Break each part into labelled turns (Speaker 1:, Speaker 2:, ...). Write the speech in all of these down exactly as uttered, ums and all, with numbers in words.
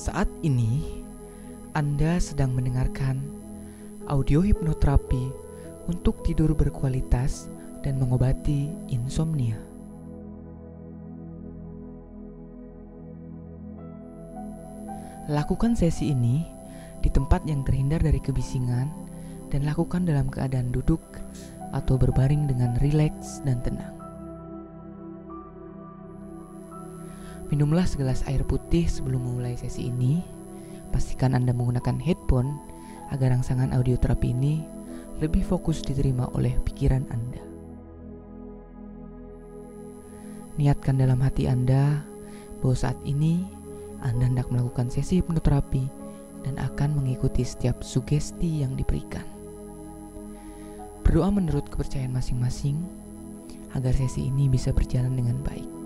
Speaker 1: Saat ini, Anda sedang mendengarkan audio hipnoterapi untuk tidur berkualitas dan mengobati insomnia. Lakukan sesi ini di tempat yang terhindar dari kebisingan dan lakukan dalam keadaan duduk atau berbaring dengan rileks dan tenang. Minumlah segelas air putih sebelum memulai sesi ini. Pastikan Anda menggunakan headphone agar rangsangan audio terapi ini lebih fokus diterima oleh pikiran Anda. Niatkan dalam hati Anda bahwa saat ini Anda hendak melakukan sesi hipnoterapi dan akan mengikuti setiap sugesti yang diberikan. Berdoa menurut kepercayaan masing-masing agar sesi ini bisa berjalan dengan baik.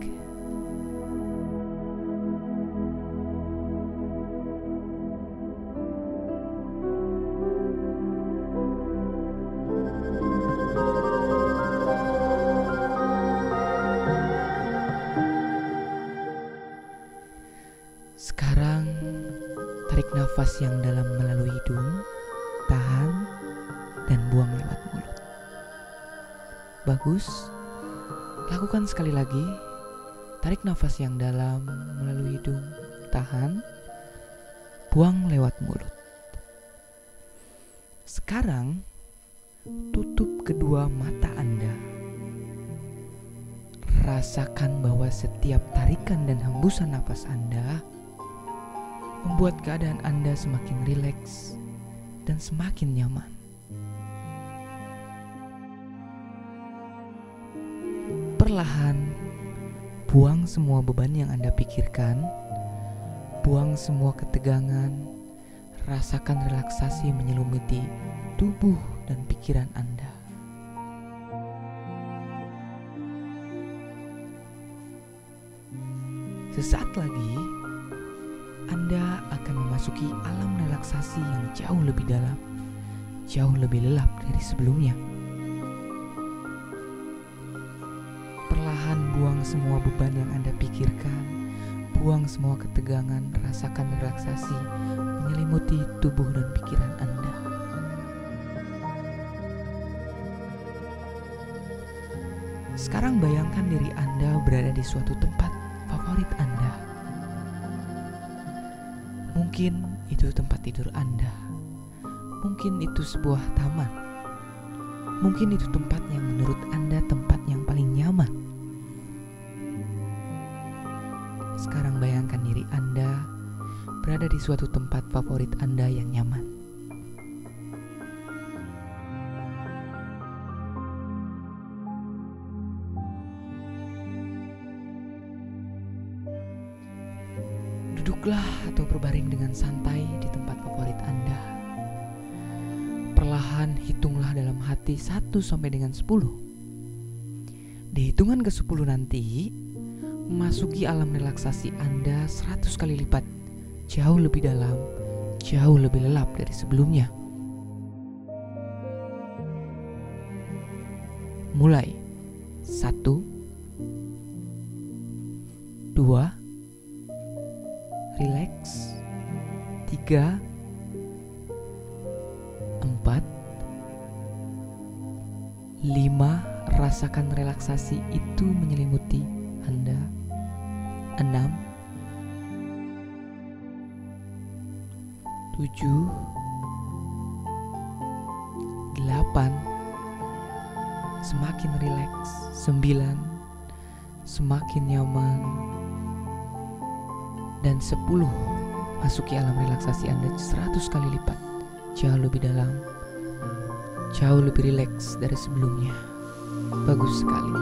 Speaker 1: Sekarang, tarik nafas yang dalam melalui hidung, tahan, dan buang lewat mulut. Bagus. Lakukan sekali lagi. Tarik nafas yang dalam melalui hidung, tahan, buang lewat mulut. Sekarang, tutup kedua mata Anda. Rasakan bahwa setiap tarikan dan hembusan nafas Anda membuat keadaan Anda semakin rileks dan semakin nyaman. Perlahan, buang semua beban yang Anda pikirkan, buang semua ketegangan, rasakan relaksasi menyelimuti tubuh dan pikiran Anda. Sesaat lagi, Anda akan memasuki alam relaksasi yang jauh lebih dalam, jauh lebih lelap dari sebelumnya. Perlahan buang semua beban yang Anda pikirkan, buang semua ketegangan, rasakan relaksasi menyelimuti tubuh dan pikiran Anda. Sekarang bayangkan diri Anda berada di suatu tempat favorit Anda. Mungkin itu tempat tidur Anda. Mungkin itu sebuah taman. Mungkin itu tempat yang menurut Anda tempat yang paling nyaman. Sekarang bayangkan diri Anda berada di suatu tempat favorit Anda yang nyaman. Duduklah atau berbaring dengan santai di tempat favorit Anda. Perlahan hitunglah dalam hati satu sampai dengan sepuluh. Di hitungan ke sepuluh nanti, memasuki alam relaksasi Anda seratus kali lipat, jauh lebih dalam, jauh lebih lelap dari sebelumnya. Mulai. Satu, dua, rileks. Tiga, empat, lima. Rasakan relaksasi itu menyelimuti Anda. Enam, tujuh, delapan. Semakin rileks. Sembilan, semakin nyaman. Dan sepuluh, masuki alam relaksasi Anda seratus kali lipat, jauh lebih dalam, jauh lebih rileks dari sebelumnya. Bagus sekali.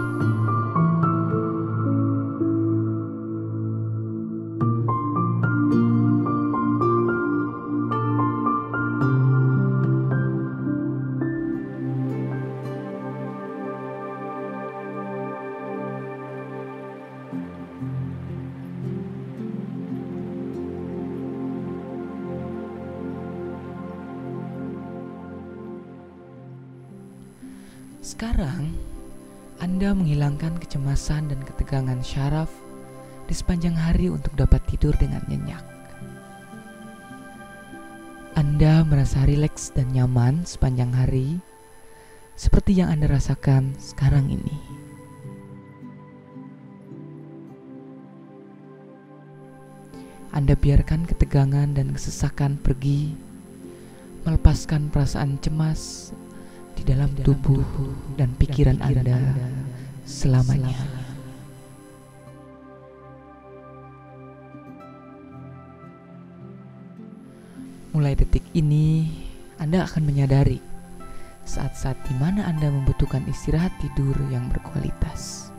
Speaker 1: Sekarang, Anda menghilangkan kecemasan dan ketegangan syaraf di sepanjang hari untuk dapat tidur dengan nyenyak. Anda merasa rileks dan nyaman sepanjang hari, seperti yang Anda rasakan sekarang ini. Anda biarkan ketegangan dan kesesakan pergi, melepaskan perasaan cemas di dalam tubuh dan pikiran Anda selamanya. Mulai detik ini, Anda akan menyadari saat-saat di mana Anda membutuhkan istirahat tidur yang berkualitas.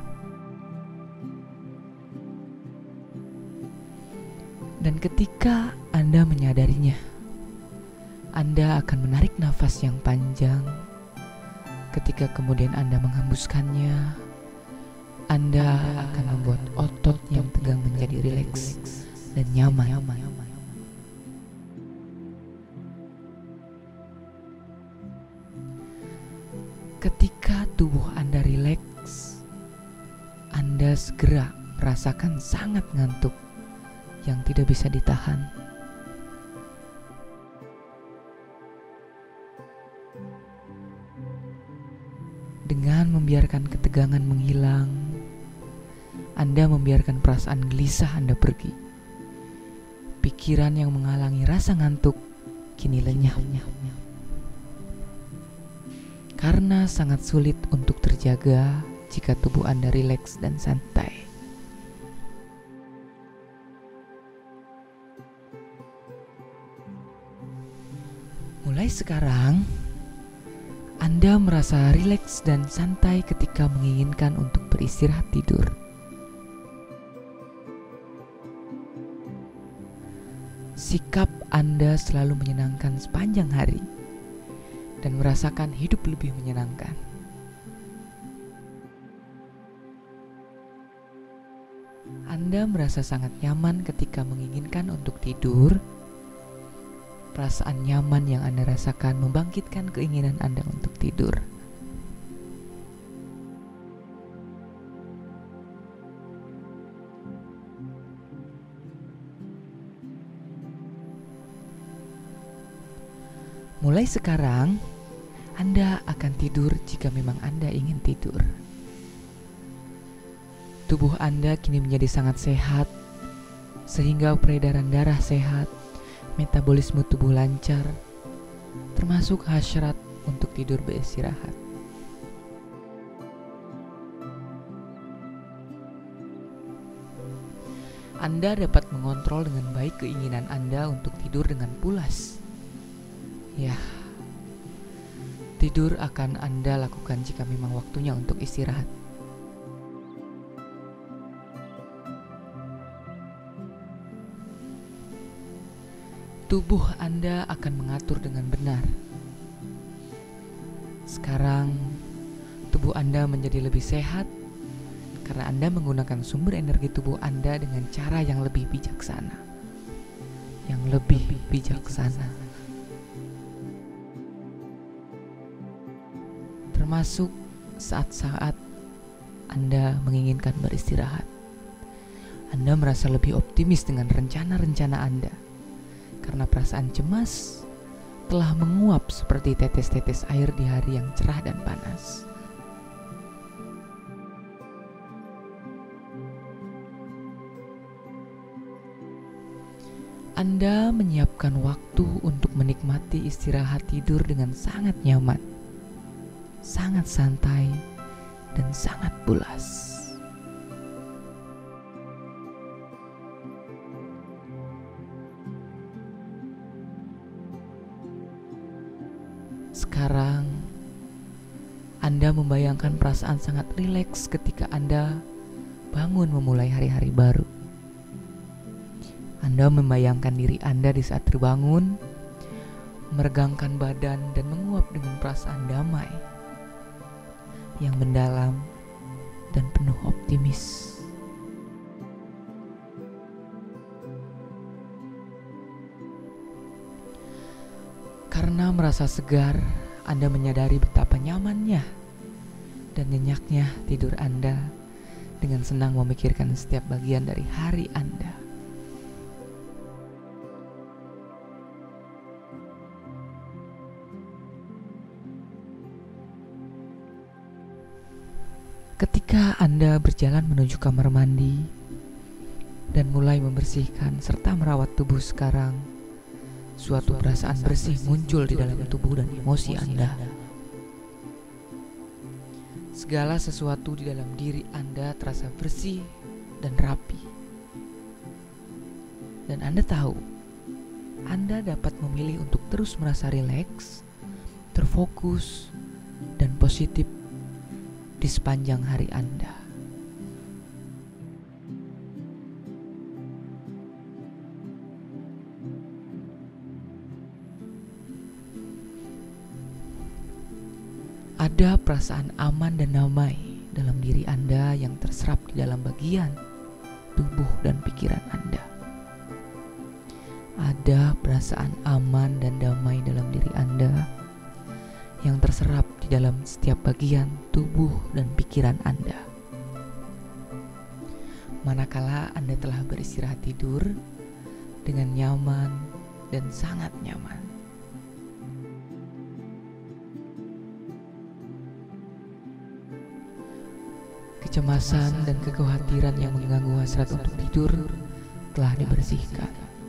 Speaker 1: Dan ketika Anda menyadarinya, Anda akan menarik nafas yang panjang. Ketika kemudian Anda menghembuskannya, Anda akan membuat otot yang tegang menjadi rileks dan nyaman. Ketika tubuh Anda rileks, Anda segera merasakan sangat ngantuk yang tidak bisa ditahan. Dengan membiarkan ketegangan menghilang, Anda membiarkan perasaan gelisah Anda pergi. Pikiran yang menghalangi rasa ngantuk kini lenyap. Karena sangat sulit untuk terjaga jika tubuh Anda rileks dan santai. Mulai sekarang, Anda merasa rileks dan santai ketika menginginkan untuk beristirahat tidur. Sikap Anda selalu menyenangkan sepanjang hari dan merasakan hidup lebih menyenangkan. Anda merasa sangat nyaman ketika menginginkan untuk tidur. Perasaan nyaman yang Anda rasakan membangkitkan keinginan Anda untuk tidur. Mulai sekarang, Anda akan tidur jika memang Anda ingin tidur. Tubuh Anda kini menjadi sangat sehat, sehingga peredaran darah sehat, metabolisme tubuh lancar, termasuk hasrat untuk tidur beristirahat. Anda dapat mengontrol dengan baik keinginan Anda untuk tidur dengan pulas. Ya, tidur akan Anda lakukan jika memang waktunya untuk istirahat. Tubuh Anda akan mengatur dengan benar. Sekarang, tubuh Anda menjadi lebih sehat karena Anda menggunakan sumber energi tubuh Anda dengan cara yang lebih bijaksana. Yang lebih bijaksana. Termasuk saat-saat Anda menginginkan beristirahat. Anda merasa lebih optimis dengan rencana-rencana Anda karena perasaan cemas telah menguap seperti tetes-tetes air di hari yang cerah dan panas. Anda menyiapkan waktu untuk menikmati istirahat tidur dengan sangat nyaman, sangat santai, dan sangat pulas. Sekarang, Anda membayangkan perasaan sangat rileks ketika Anda bangun memulai hari-hari baru. Anda membayangkan diri Anda di saat terbangun, meregangkan badan dan menguap dengan perasaan damai yang mendalam dan penuh optimis. Karena merasa segar, Anda menyadari betapa nyamannya dan nyenyaknya tidur Anda dengan senang memikirkan setiap bagian dari hari Anda. Ketika Anda berjalan menuju kamar mandi dan mulai membersihkan serta merawat tubuh sekarang, suatu perasaan bersih muncul di dalam tubuh dan emosi Anda. Segala sesuatu di dalam diri Anda terasa bersih dan rapi. Dan Anda tahu, Anda dapat memilih untuk terus merasa rileks, terfokus, dan positif di sepanjang hari Anda. Ada perasaan aman dan damai dalam diri Anda yang terserap di dalam bagian tubuh dan pikiran Anda. Ada perasaan aman dan damai dalam diri Anda yang terserap di dalam setiap bagian tubuh dan pikiran Anda. Manakala Anda telah beristirahat tidur dengan nyaman dan sangat nyaman. Kecemasan dan kekhawatiran yang mengganggu hasrat untuk tidur telah dibersihkan,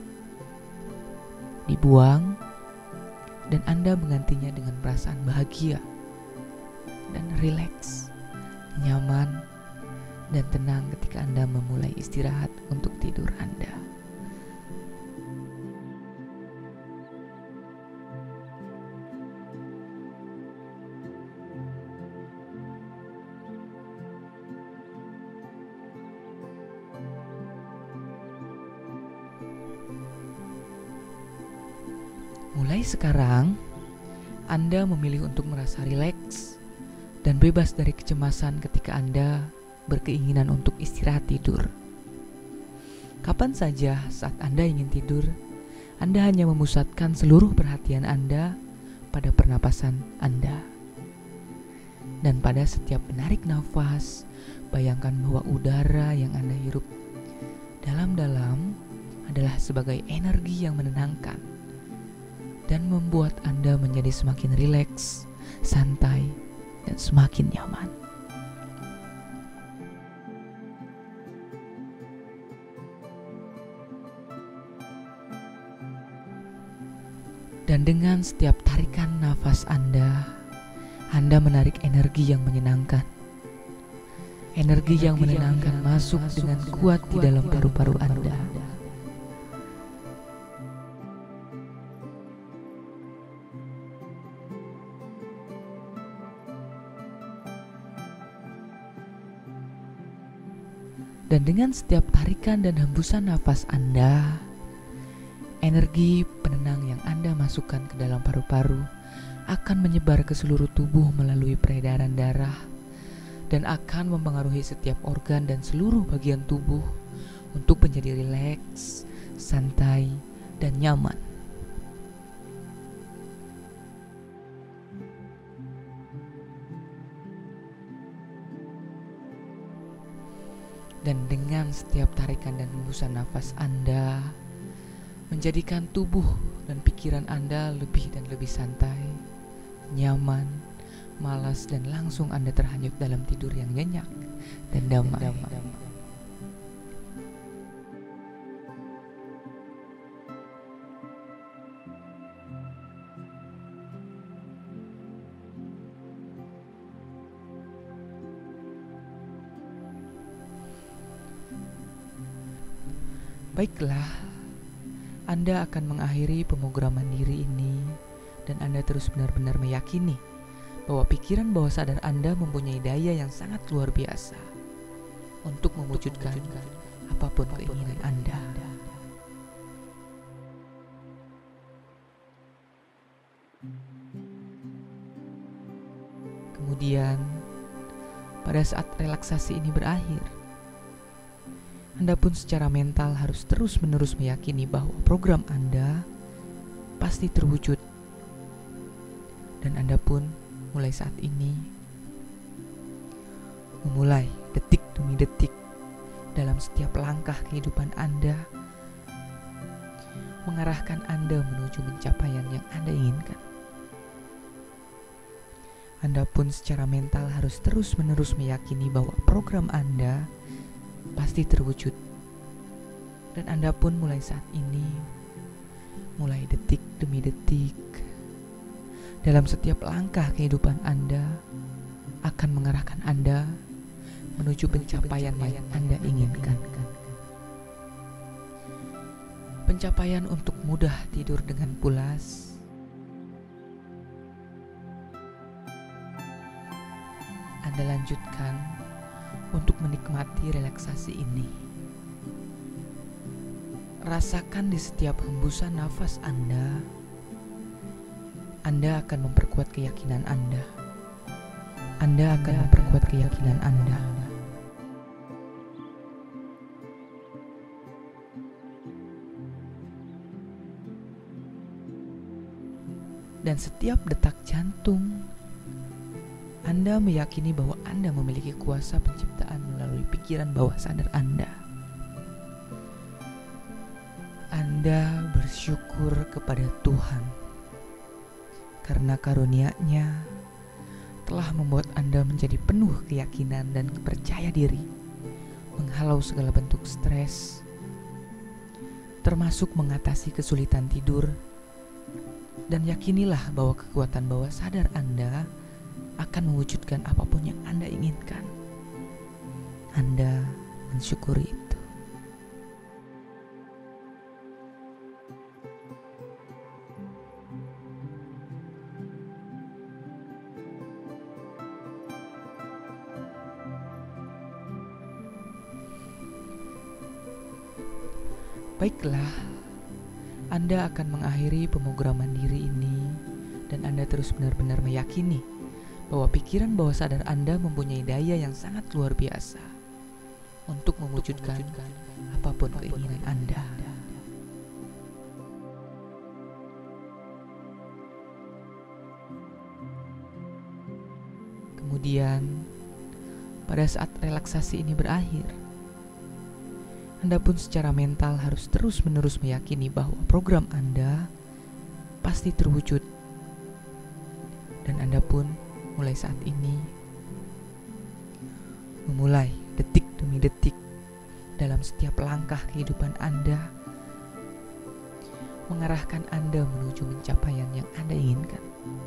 Speaker 1: dibuang, dan Anda menggantinya dengan perasaan bahagia dan rileks, nyaman, dan tenang ketika Anda memulai istirahat untuk tidur Anda. Mulai sekarang, Anda memilih untuk merasa rileks dan bebas dari kecemasan ketika Anda berkeinginan untuk istirahat tidur. Kapan saja saat Anda ingin tidur, Anda hanya memusatkan seluruh perhatian Anda pada pernapasan Anda. Dan pada setiap menarik nafas, bayangkan bahwa udara yang Anda hirup dalam-dalam adalah sebagai energi yang menenangkan dan membuat Anda menjadi semakin rileks, santai, dan semakin nyaman. Dan dengan setiap tarikan nafas Anda, Anda menarik energi yang menyenangkan. Energi yang menenangkan masuk dengan kuat di dalam paru-paru Anda. Dan dengan setiap tarikan dan hembusan nafas Anda, energi penenang yang Anda masukkan ke dalam paru-paru akan menyebar ke seluruh tubuh melalui peredaran darah dan akan mempengaruhi setiap organ dan seluruh bagian tubuh untuk menjadi rileks, santai, dan nyaman. Dan dengan setiap tarikan dan hembusan nafas Anda menjadikan tubuh dan pikiran Anda lebih dan lebih santai, nyaman, malas, dan langsung Anda terhanyut dalam tidur yang nyenyak dan damai. Baiklah, Anda akan mengakhiri pemrograman diri ini dan Anda terus benar-benar meyakini bahwa pikiran bawah sadar Anda mempunyai daya yang sangat luar biasa untuk mewujudkan apapun keinginan Anda. Kemudian, pada saat relaksasi ini berakhir, Anda pun secara mental harus terus-menerus meyakini bahwa program Anda pasti terwujud. Dan Anda pun mulai saat ini memulai detik demi detik dalam setiap langkah kehidupan Anda, mengarahkan Anda menuju pencapaian yang Anda inginkan. Anda pun secara mental harus terus-menerus meyakini bahwa program Anda pasti terwujud. Dan Anda pun mulai saat ini, mulai detik demi detik, dalam setiap langkah kehidupan Anda akan mengarahkan Anda menuju pencapaian yang Anda inginkan. Pencapaian untuk mudah tidur dengan pulas, Anda lanjutkan untuk menikmati relaksasi ini. Rasakan di setiap hembusan nafas Anda, Anda akan memperkuat keyakinan Anda. Anda akan memperkuat keyakinan Anda. Dan setiap detak jantung, Anda meyakini bahwa Anda memiliki kuasa penciptaan melalui pikiran bawah sadar Anda. Anda bersyukur kepada Tuhan karena karunia-Nya telah membuat Anda menjadi penuh keyakinan dan percaya diri, menghalau segala bentuk stres, termasuk mengatasi kesulitan tidur. Dan yakinilah bahwa kekuatan bawah sadar Anda akan mewujudkan apapun yang Anda inginkan. Anda mensyukuri itu. Baiklah, Anda akan mengakhiri pemrograman diri ini dan Anda terus benar-benar meyakini bahwa pikiran bawah sadar Anda mempunyai daya yang sangat luar biasa untuk mewujudkan apapun keinginan Anda. Kemudian, pada saat relaksasi ini berakhir, Anda pun secara mental harus terus-menerus meyakini bahwa program Anda pasti terwujud. Dan Anda pun mulai saat ini memulai detik demi detik dalam setiap langkah kehidupan Anda, mengarahkan Anda menuju pencapaian yang Anda inginkan.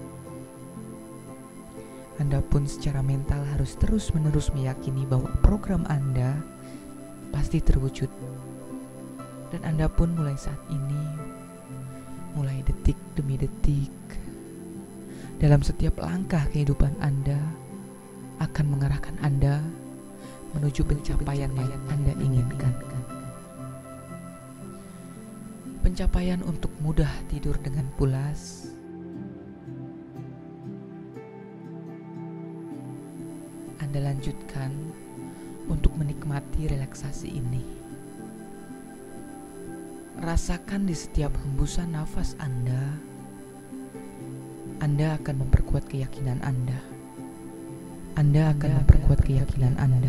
Speaker 1: Anda pun secara mental harus terus-menerus meyakini bahwa program Anda pasti terwujud. Dan Anda pun mulai saat ini, mulai detik demi detik, dalam setiap langkah kehidupan Anda akan mengarahkan Anda menuju pencapaian yang Anda inginkan. Pencapaian untuk mudah tidur dengan pulas, Anda lanjutkan untuk menikmati relaksasi ini. Rasakan di setiap hembusan nafas Anda, Anda akan memperkuat keyakinan Anda. Anda akan memperkuat keyakinan Anda.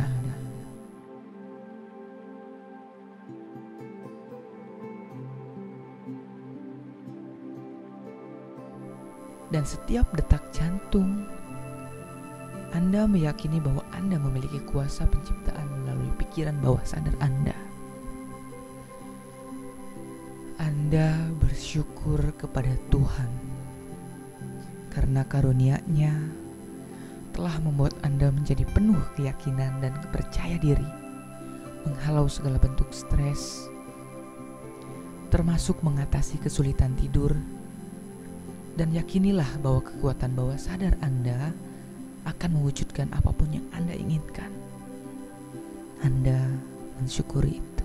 Speaker 1: Dan setiap detak jantung, Anda meyakini bahwa Anda memiliki kuasa penciptaan melalui pikiran bawah sadar Anda. Anda bersyukur kepada Tuhan karena karunia-Nya telah membuat Anda menjadi penuh keyakinan dan percaya diri, menghalau segala bentuk stres, termasuk mengatasi kesulitan tidur. Dan yakinilah bahwa kekuatan bawah sadar Anda akan mewujudkan apapun yang Anda inginkan. Anda mensyukuri itu.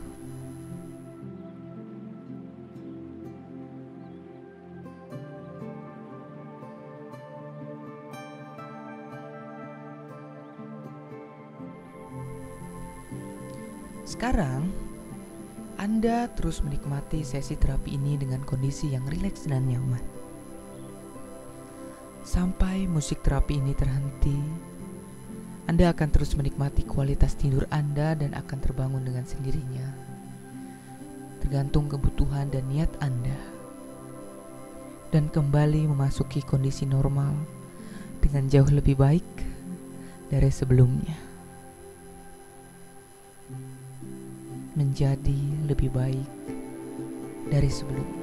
Speaker 1: Sekarang, Anda terus menikmati sesi terapi ini dengan kondisi yang rileks dan nyaman. Sampai musik terapi ini terhenti, Anda akan terus menikmati kualitas tidur Anda dan akan terbangun dengan sendirinya, tergantung kebutuhan dan niat Anda, dan kembali memasuki kondisi normal dengan jauh lebih baik dari sebelumnya. Menjadi lebih baik dari sebelumnya.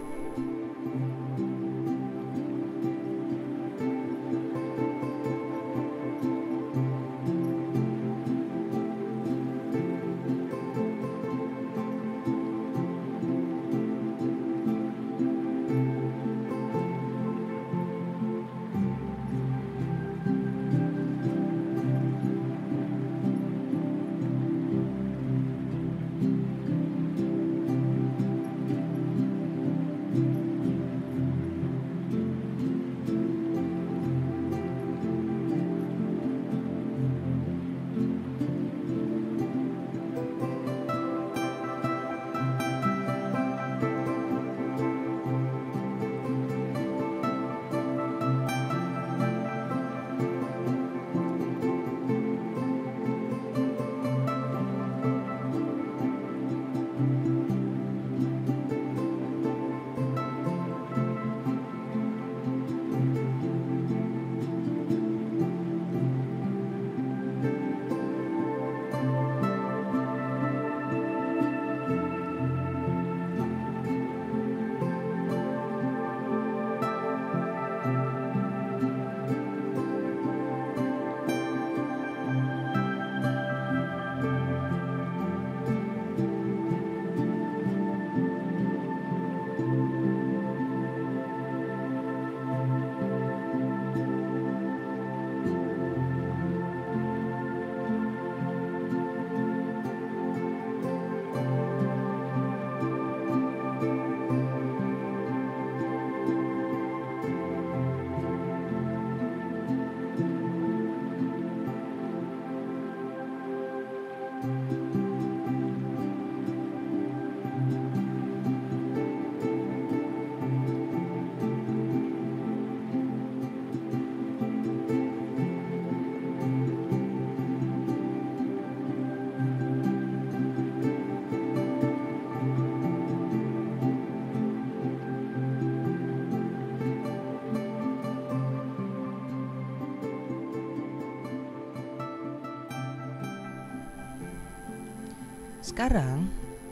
Speaker 1: Sekarang,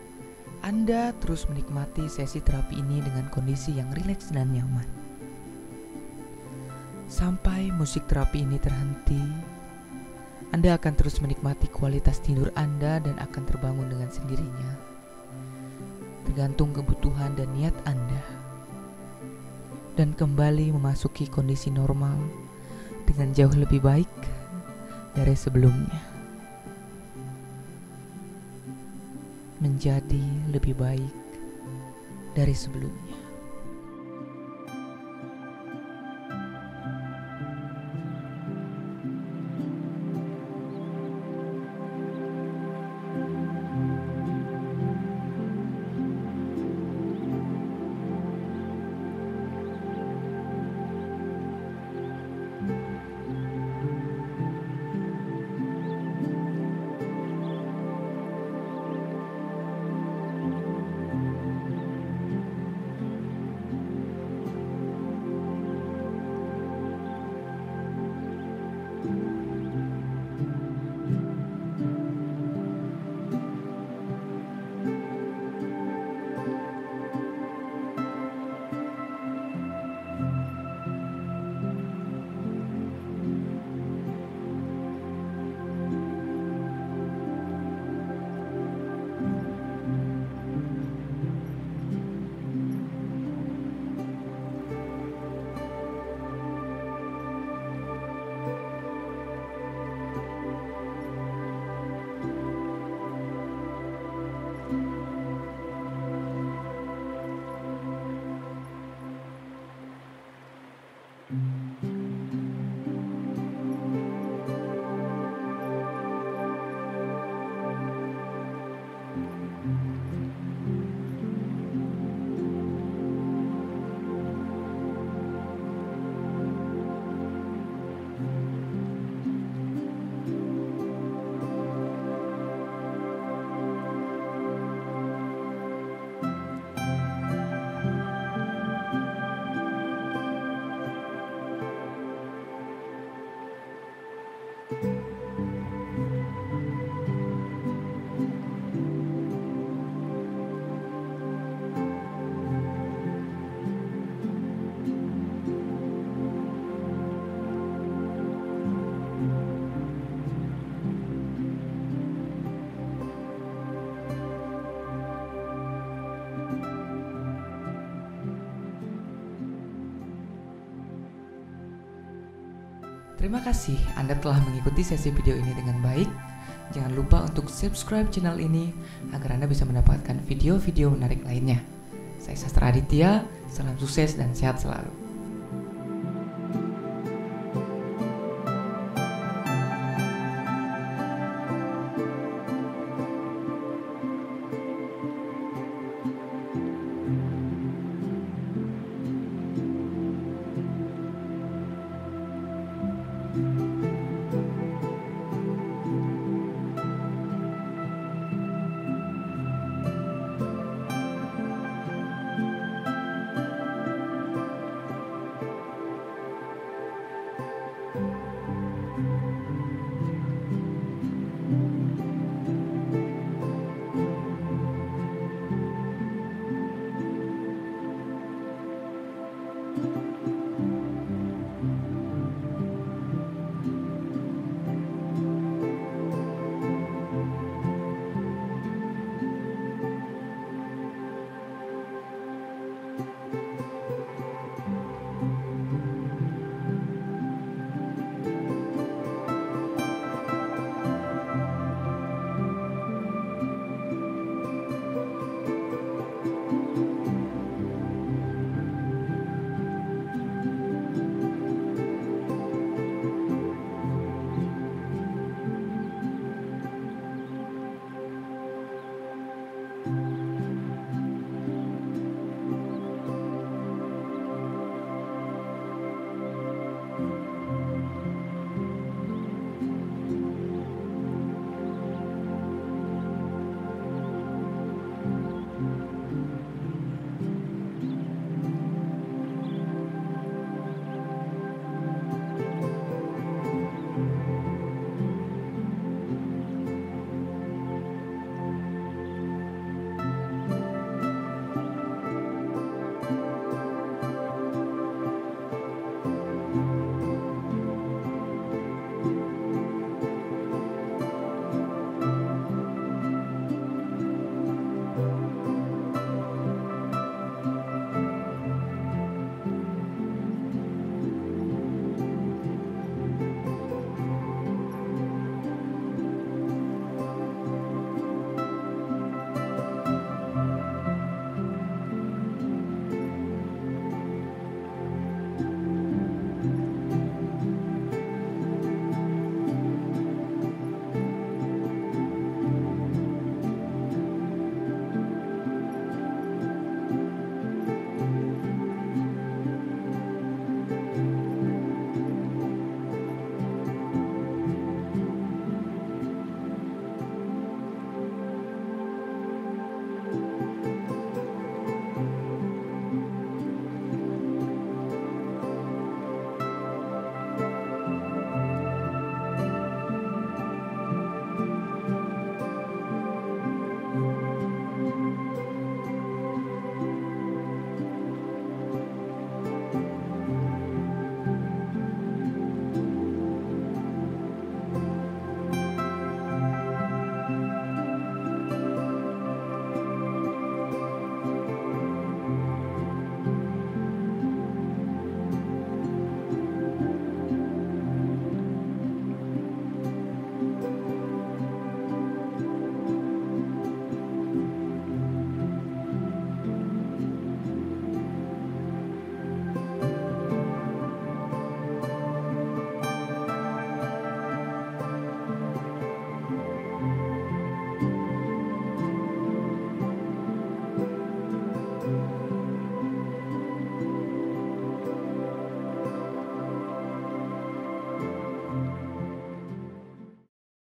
Speaker 1: Anda terus menikmati sesi terapi ini dengan kondisi yang rileks dan nyaman. Sampai musik terapi ini terhenti, Anda akan terus menikmati kualitas tidur Anda dan akan terbangun dengan sendirinya. Tergantung kebutuhan dan niat Anda. Dan kembali memasuki kondisi normal dengan jauh lebih baik dari sebelumnya. Menjadi lebih baik dari sebelumnya. Terima kasih Anda telah mengikuti sesi video ini dengan baik. Jangan lupa untuk subscribe channel ini agar Anda bisa mendapatkan video-video menarik lainnya. Saya Sastra Aditya, salam sukses dan sehat selalu.